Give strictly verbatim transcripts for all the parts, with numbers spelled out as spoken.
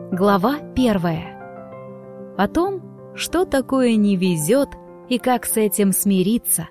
Глава первая. О том, что такое не везет и как с этим смириться.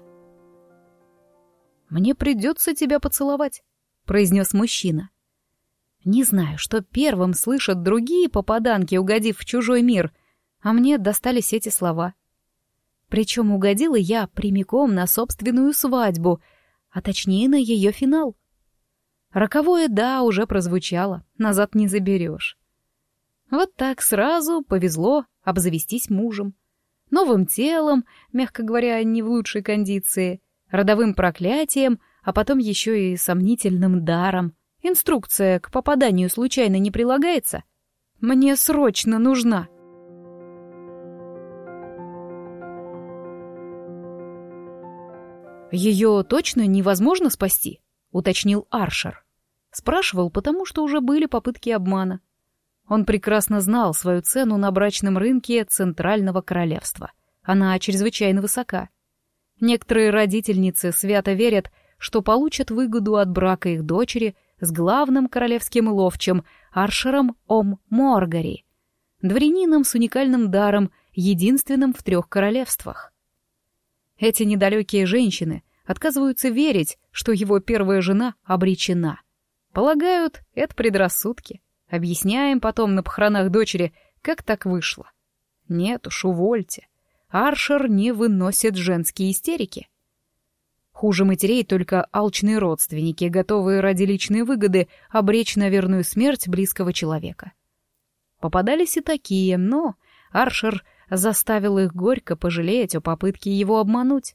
«Мне придется тебя поцеловать», — произнес мужчина. Не знаю, что первым слышат другие попаданки, угодив в чужой мир, а мне достались эти слова. Причем угодила я прямиком на собственную свадьбу, а точнее на ее финал. Роковое «да» уже прозвучало, назад не заберешь. Вот так сразу повезло обзавестись мужем. Новым телом, мягко говоря, не в лучшей кондиции, родовым проклятием, а потом еще и сомнительным даром. Инструкция к попаданию случайно не прилагается? Мне срочно нужна. «Ее точно невозможно спасти?» — уточнил Аршер. Спрашивал, потому что уже были попытки обмана. Он прекрасно знал свою цену на брачном рынке Центрального Королевства. Она чрезвычайно высока. Некоторые родительницы свято верят, что получат выгоду от брака их дочери с главным королевским ловчим Аршером Ом Моргари, дворянином с уникальным даром, единственным в трех королевствах. Эти недалекие женщины отказываются верить, что его первая жена обречена. Полагают, это предрассудки. Объясняем потом на похоронах дочери, как так вышло. Нет уж, увольте. Аршер не выносит женские истерики. Хуже матерей только алчные родственники, готовые ради личной выгоды обречь на верную смерть близкого человека. Попадались и такие, но Аршер заставил их горько пожалеть о попытке его обмануть.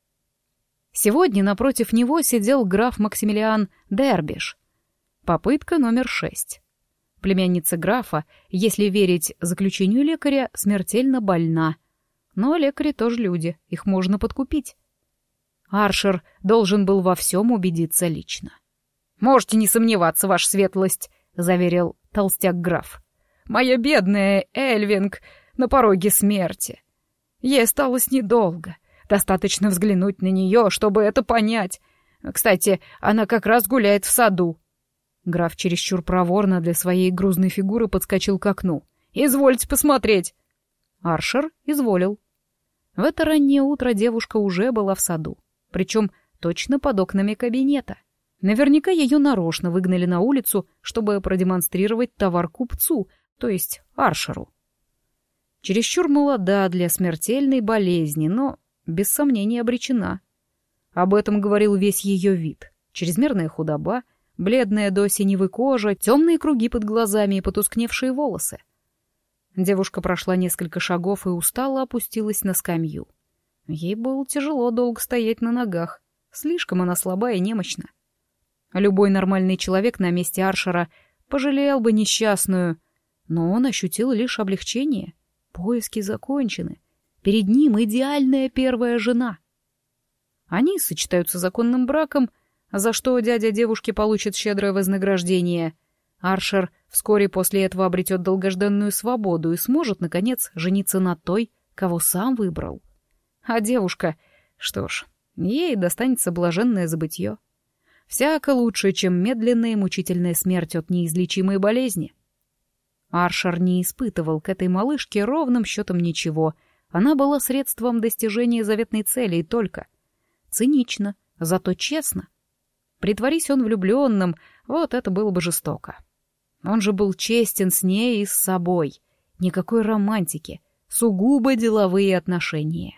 Сегодня напротив него сидел граф Максимилиан Дербиш. Попытка номер шесть. Племянница графа, если верить заключению лекаря, смертельно больна. Но лекари тоже люди, их можно подкупить. Аршер должен был во всем убедиться лично. «Можете не сомневаться, ваша светлость», — заверил толстяк-граф. «Моя бедная Эльвинг на пороге смерти. Ей осталось недолго. Достаточно взглянуть на нее, чтобы это понять. Кстати, она как раз гуляет в саду». Граф чересчур проворно для своей грузной фигуры подскочил к окну. «Извольте посмотреть!» Аршер изволил. В это раннее утро девушка уже была в саду, причем точно под окнами кабинета. Наверняка ее нарочно выгнали на улицу, чтобы продемонстрировать товар купцу, то есть Аршеру. Чересчур молода для смертельной болезни, но без сомнения обречена. Об этом говорил весь ее вид. Чрезмерная худоба, бледная до синевы кожа, темные круги под глазами и потускневшие волосы. Девушка прошла несколько шагов и устало опустилась на скамью. Ей было тяжело долго стоять на ногах. Слишком она слаба и немощна. Любой нормальный человек на месте Аршера пожалел бы несчастную, но он ощутил лишь облегчение. Поиски закончены. Перед ним идеальная первая жена. Они сочетаются законным браком, за что дядя девушки получит щедрое вознаграждение. Аршер вскоре после этого обретет долгожданную свободу и сможет, наконец, жениться на той, кого сам выбрал. А девушка, что ж, ей достанется блаженное забытье. Всяко лучше, чем медленная и мучительная смерть от неизлечимой болезни. Аршер не испытывал к этой малышке ровным счетом ничего. Она была средством достижения заветной цели и только. Цинично, зато честно. Притворись он влюбленным, вот это было бы жестоко. Он же был честен с ней и с собой. Никакой романтики, сугубо деловые отношения.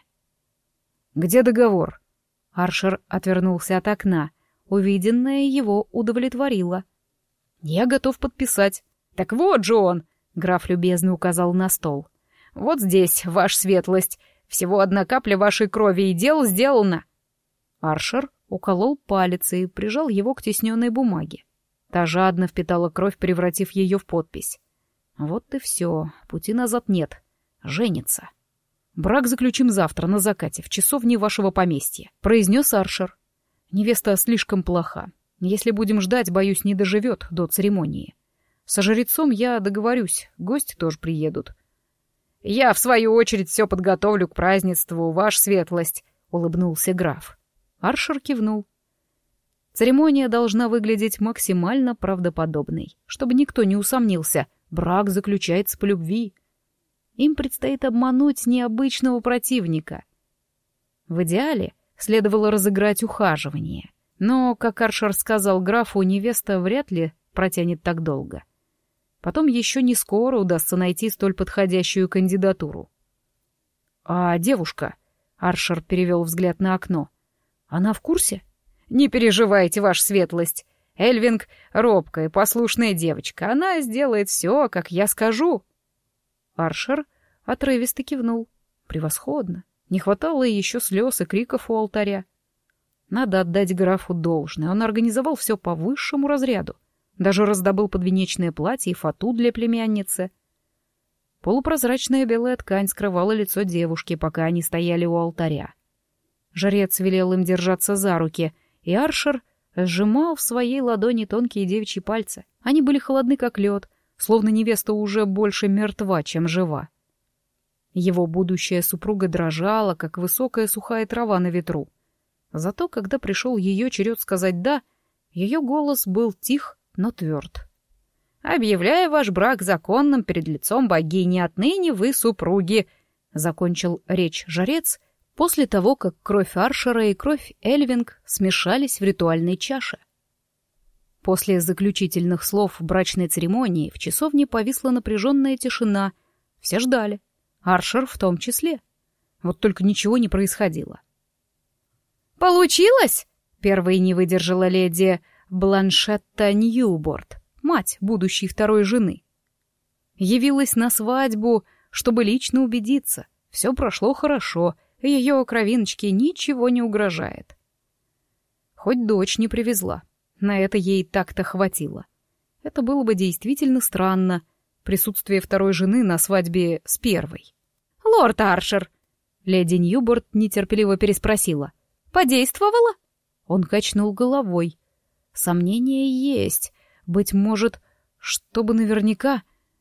«Где договор?» Аршер отвернулся от окна. Увиденное его удовлетворило. «Я готов подписать». «Так вот же он!» — граф любезно указал на стол. «Вот здесь, ваша светлость. Всего одна капля вашей крови, и дело сделано». Аршер уколол палец и прижал его к тисненной бумаге. Та жадно впитала кровь, превратив ее в подпись. Вот и все, пути назад нет. Женится. «Брак заключим завтра на закате, в часовне вашего поместья», — произнес Аршер. «Невеста слишком плоха. Если будем ждать, боюсь, не доживет до церемонии. Со жрецом я договорюсь, гости тоже приедут». «Я, в свою очередь, все подготовлю к празднеству, ваша светлость», — улыбнулся граф. Аршер кивнул. Церемония должна выглядеть максимально правдоподобной, чтобы никто не усомнился, Брак заключается по любви. Им предстоит обмануть необычного противника. В идеале следовало разыграть ухаживание. Но, как Аршер сказал графу, невеста вряд ли протянет так долго. Потом еще не скоро удастся найти столь подходящую кандидатуру. «А девушка?» — Аршер перевел взгляд на окно. «Она в курсе?» «Не переживайте, ваша светлость. Эльвинг — робкая, послушная девочка. Она сделает все, как я скажу». Аршер отрывисто кивнул. «Превосходно. Не хватало еще слез и криков у алтаря. Надо отдать графу должное. Он организовал все по высшему разряду. Даже раздобыл подвенечное платье и фату для племянницы. Полупрозрачная белая ткань скрывала лицо девушки, пока они стояли у алтаря. Жрец велел им держаться за руки, и Аршер сжимал в своей ладони тонкие девичьи пальцы. Они были холодны, как лед, словно невеста уже больше мертва, чем жива. Его будущая супруга дрожала, как высокая сухая трава на ветру. Зато, когда пришел ее черед сказать «да», ее голос был тих, но тверд. «Объявляю ваш брак законным перед лицом богини, отныне вы супруги», — закончил речь жрец после того, как кровь Аршера и кровь Эльвинг смешались в ритуальной чаше. После заключительных слов брачной церемонии в часовне повисла напряженная тишина. Все ждали. Аршер в том числе. Вот только ничего не происходило. «Получилось?» — первой не выдержала леди Бланшетта Ньюборд, мать будущей второй жены. Явилась на свадьбу, чтобы лично убедиться. Все прошло хорошо, и ее кровиночке ничего не угрожает. Хоть дочь не привезла, на это ей так-то хватило. Это было бы действительно странно, присутствие второй жены на свадьбе с первой. «Лорд Аршер!» Леди Ньюборд нетерпеливо переспросила. «Подействовало?» Он качнул головой. Сомнения есть. Быть может, чтобы наверняка...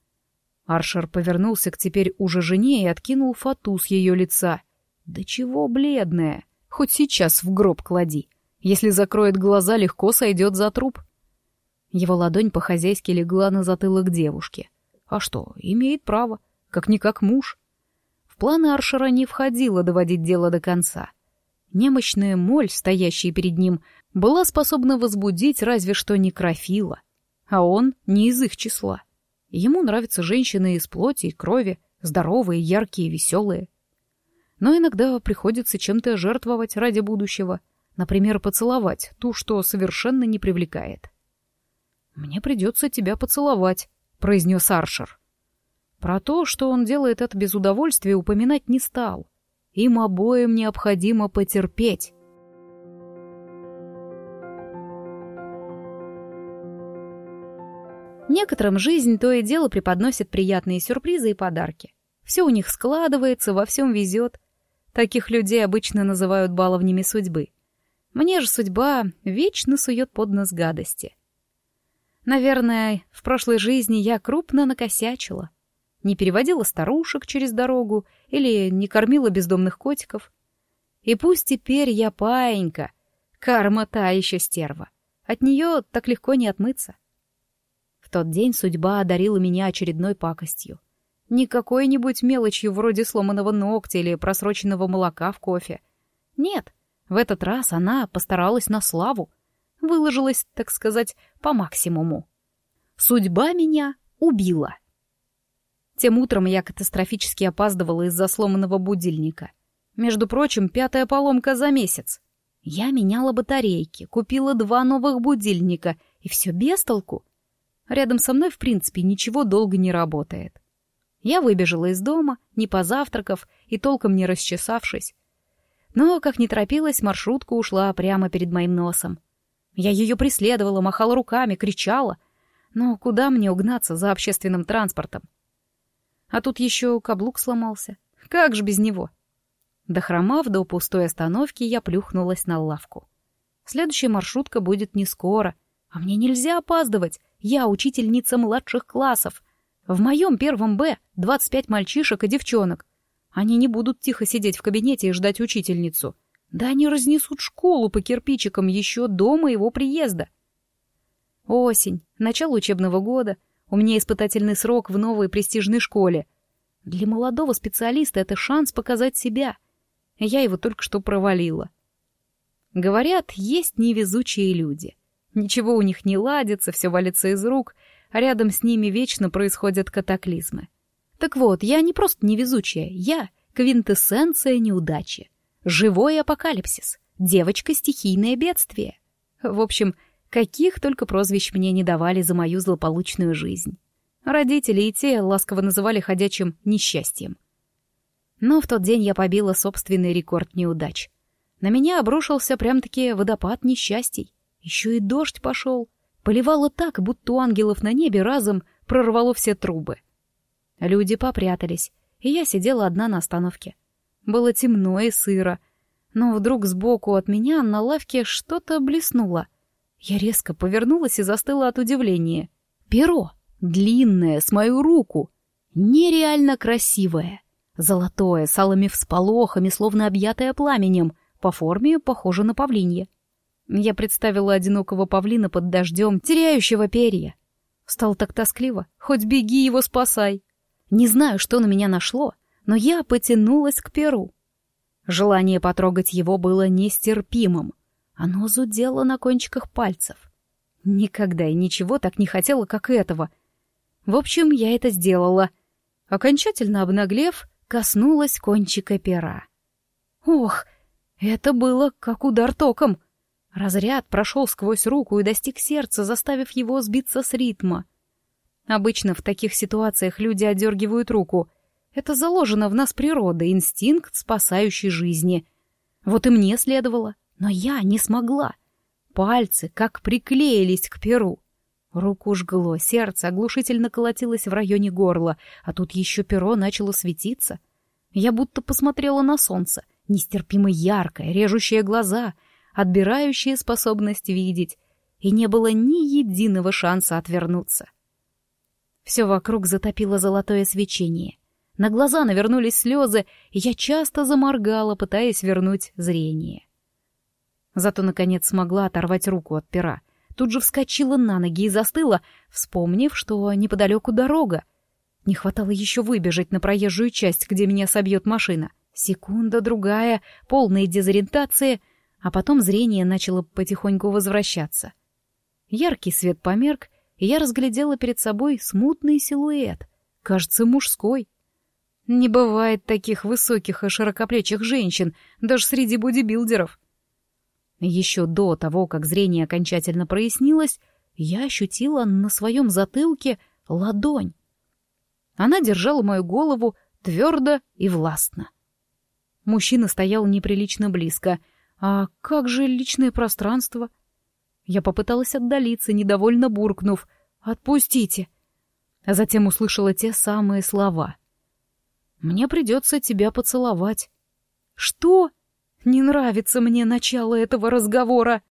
Аршер повернулся к теперь уже жене и откинул фату с ее лица. Да чего бледная! Хоть сейчас в гроб клади. Если закроет глаза, легко сойдет за труп. Его ладонь по-хозяйски легла на затылок девушки. А что, имеет право, как-никак муж. В планы Аршера не входило доводить дело до конца. Немощная моль, стоящая перед ним, была способна возбудить разве что некрофила. А он не из их числа. Ему нравятся женщины из плоти и крови, здоровые, яркие, веселые. Но иногда приходится чем-то жертвовать ради будущего. Например, поцеловать ту, что совершенно не привлекает. «Мне придется тебя поцеловать», — произнес Аршер. Про то, что он делает это без удовольствия, упоминать не стал. Им обоим необходимо потерпеть. Некоторым жизнь то и дело преподносит приятные сюрпризы и подарки. Все у них складывается, во всем везет. Таких людей обычно называют баловнями судьбы. Мне же судьба вечно сует под нос гадости. Наверное, в прошлой жизни я крупно накосячила. Не переводила старушек через дорогу или не кормила бездомных котиков. И пусть теперь я паинька, карма та еще стерва. От нее так легко не отмыться. В тот день судьба одарила меня очередной пакостью. Не какой-нибудь мелочью вроде сломанного ногтя или просроченного молока в кофе. Нет, в этот раз она постаралась на славу. Выложилась, так сказать, по максимуму. Судьба меня убила. Тем утром я катастрофически опаздывала из-за сломанного будильника. Между прочим, пятая поломка за месяц. Я меняла батарейки, купила два новых будильника, и все без толку. Рядом со мной, в принципе, ничего долго не работает. Я выбежала из дома, не позавтракав и толком не расчесавшись. Но, как ни торопилась, маршрутка ушла прямо перед моим носом. Я ее преследовала, махала руками, кричала. Но куда мне угнаться за общественным транспортом? А тут еще каблук сломался. Как же без него? Дохромав до пустой остановки, я плюхнулась на лавку. Следующая маршрутка будет не скоро, а мне нельзя опаздывать. Я учительница младших классов. В моем первом Б двадцать пять мальчишек и девчонок. Они не будут тихо сидеть в кабинете и ждать учительницу. Да они разнесут школу по кирпичикам еще до моего приезда. Осень, начало учебного года. У меня испытательный срок в новой престижной школе. Для молодого специалиста это шанс показать себя. Я его только что провалила. Говорят, есть невезучие люди. Ничего у них не ладится, все валится из рук, а рядом с ними вечно происходят катаклизмы. Так вот, я не просто невезучая, я квинтэссенция неудачи. Живой апокалипсис. Девочка-стихийное бедствие. В общем, каких только прозвищ мне не давали за мою злополучную жизнь. Родители и те ласково называли ходячим несчастьем. Но в тот день я побила собственный рекорд неудач. На меня обрушился прям-таки водопад несчастий. Еще и дождь пошел. Поливало так, будто у ангелов на небе разом прорвало все трубы. Люди попрятались, и я сидела одна на остановке. Было темно и сыро, но вдруг сбоку от меня на лавке что-то блеснуло. Я резко повернулась и застыла от удивления. Перо, длинное, с мою руку, нереально красивое, золотое, с алыми всполохами, словно объятое пламенем, по форме похоже на павлинье. Я представила одинокого павлина под дождем, теряющего перья. Стало так тоскливо, хоть беги его спасай. Не знаю, что на меня нашло, но я потянулась к перу. Желание потрогать его было нестерпимым. Оно зудело на кончиках пальцев. Никогда и ничего так не хотела, как этого. В общем, я это сделала. Окончательно обнаглев, коснулась кончика пера. Ох, это было как удар током. Разряд прошел сквозь руку и достиг сердца, заставив его сбиться с ритма. Обычно в таких ситуациях люди отдергивают руку. Это заложено в нас природой, инстинкт, спасающий жизни. Вот и мне следовало, но я не смогла. Пальцы как приклеились к перу. Руку жгло, сердце оглушительно колотилось в районе горла, а тут еще перо начало светиться. Я будто посмотрела на солнце, нестерпимо яркое, режущее глаза, отбирающее способность видеть, и не было ни единого шанса отвернуться. Все вокруг затопило золотое свечение. На глаза навернулись слезы, и я часто заморгала, пытаясь вернуть зрение. Зато, наконец, смогла оторвать руку от пера. Тут же вскочила на ноги и застыла, вспомнив, что неподалеку дорога. Не хватало еще выбежать на проезжую часть, где меня собьет машина. Секунда, другая, полная дезориентации, а потом зрение начало потихоньку возвращаться. Яркий свет померк, и я разглядела перед собой смутный силуэт, кажется, мужской. Не бывает таких высоких и широкоплечих женщин, даже среди бодибилдеров. Еще до того, как зрение окончательно прояснилось, я ощутила на своем затылке ладонь. Она держала мою голову твердо и властно. Мужчина стоял неприлично близко. А как же личное пространство? Я попыталась отдалиться, недовольно буркнув: «Отпустите!» А затем услышала те самые слова: «Мне придется тебя поцеловать». «Что? Не нравится мне начало этого разговора!»